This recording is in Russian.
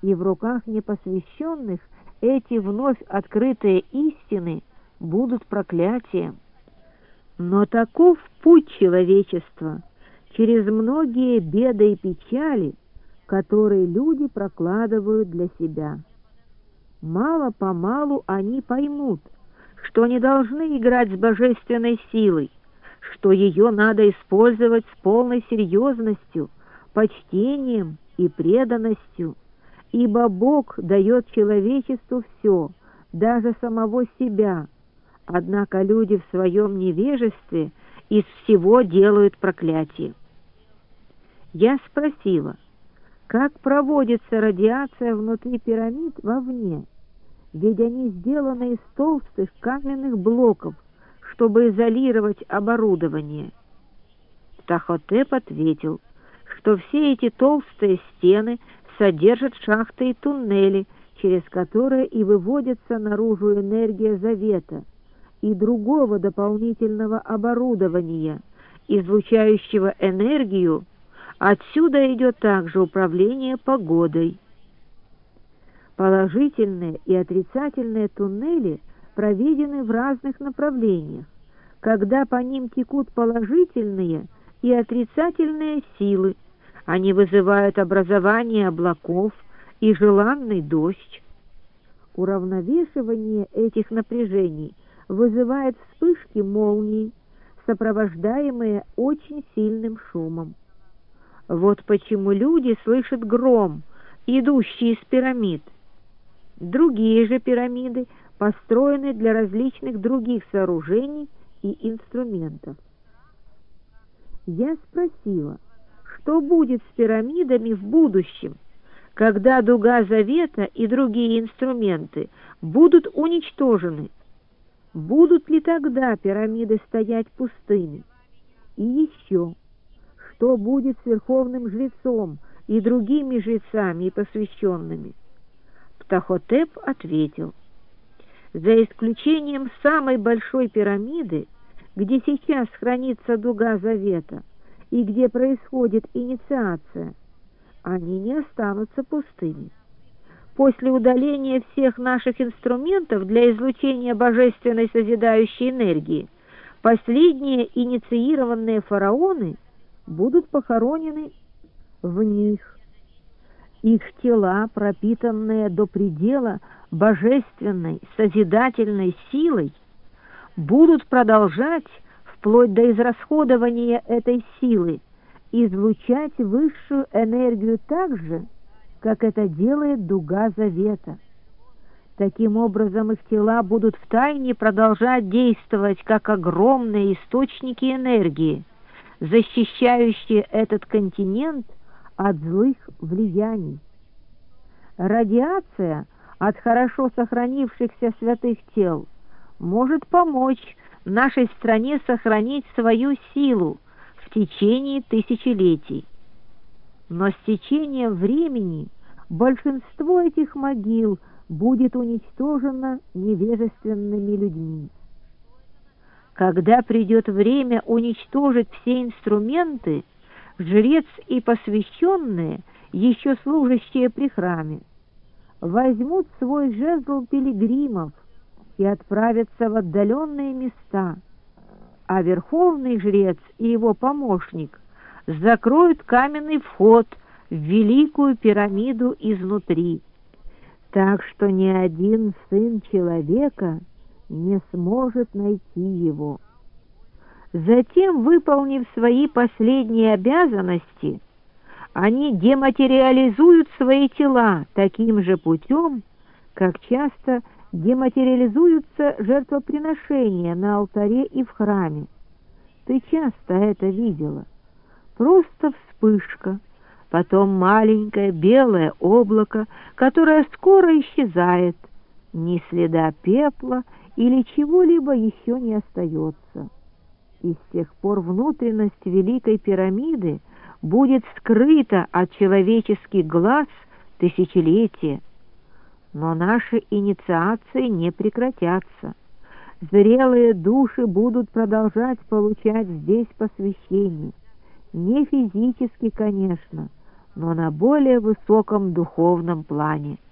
и в руках непосвященных эти вновь открытые истины будут проклятием. Но таков путь человечества через многие беды и печали, которые люди прокладывают для себя. Мало-помалу они поймут, что не должны играть с божественной силой, что ее надо использовать с полной серьезностью, почтением и преданностью, ибо Бог дает человечеству все, даже самого себя, однако люди в своем невежестве из всего делают проклятие. Я спросила, как проводится радиация внутри пирамид вовне, ведь они сделаны из толстых каменных блоков, чтобы изолировать оборудование. Птахотеп ответил, что все эти толстые стены содержат шахты и туннели, через которые и выводится наружу энергия завета и другого дополнительного оборудования, излучающего энергию. Отсюда идет также управление погодой. Положительные и отрицательные туннели проведены в разных направлениях, когда по ним текут положительные и отрицательные силы. Они вызывают образование облаков и желанный дождь. Уравновешивание этих напряжений вызывает вспышки молний, сопровождаемые очень сильным шумом. Вот почему люди слышат гром, идущий из пирамид. Другие же пирамиды построены для различных других сооружений и инструментов. Я спросила, что будет с пирамидами в будущем, когда дуга завета и другие инструменты будут уничтожены? Будут ли тогда пирамиды стоять пустыми? И еще, что будет с верховным жрецом и другими жрецами и посвященными? Птахотеп ответил, за исключением самой большой пирамиды, где сейчас хранится дуга завета и где происходит инициация, они не останутся пустыми. После удаления всех наших инструментов для излучения божественной созидающей энергии, последние инициированные фараоны будут похоронены в них. Их тела, пропитанные до предела божественной созидательной силой, будут продолжать, вплоть до израсходования этой силы, излучать высшую энергию так же, как это делает дуга завета. Таким образом, их тела будут втайне продолжать действовать как огромные источники энергии, защищающие этот континент от злых влияний. Радиация от хорошо сохранившихся святых тел может помочь нашей стране сохранить свою силу в течение тысячелетий. Но с течением времени большинство этих могил будет уничтожено невежественными людьми. Когда придет время уничтожить все инструменты, жрец и посвященные, еще служащие при храме, возьмут свой жезл пилигримов и отправятся в отдаленные места, а верховный жрец и его помощник закроют каменный вход в великую пирамиду изнутри, так что ни один сын человека не сможет найти его. Затем, выполнив свои последние обязанности, они дематериализуют свои тела таким же путем, как часто дематериализуются жертвоприношения на алтаре и в храме. Ты часто это видела. Просто вспышка, потом маленькое белое облако, которое скоро исчезает, ни следа пепла или чего-либо еще не остается. И с тех пор внутренность Великой пирамиды будет скрыта от человеческих глаз тысячелетия. Но наши инициации не прекратятся. Зрелые души будут продолжать получать здесь посвящение. Не физически, конечно, но на более высоком духовном плане.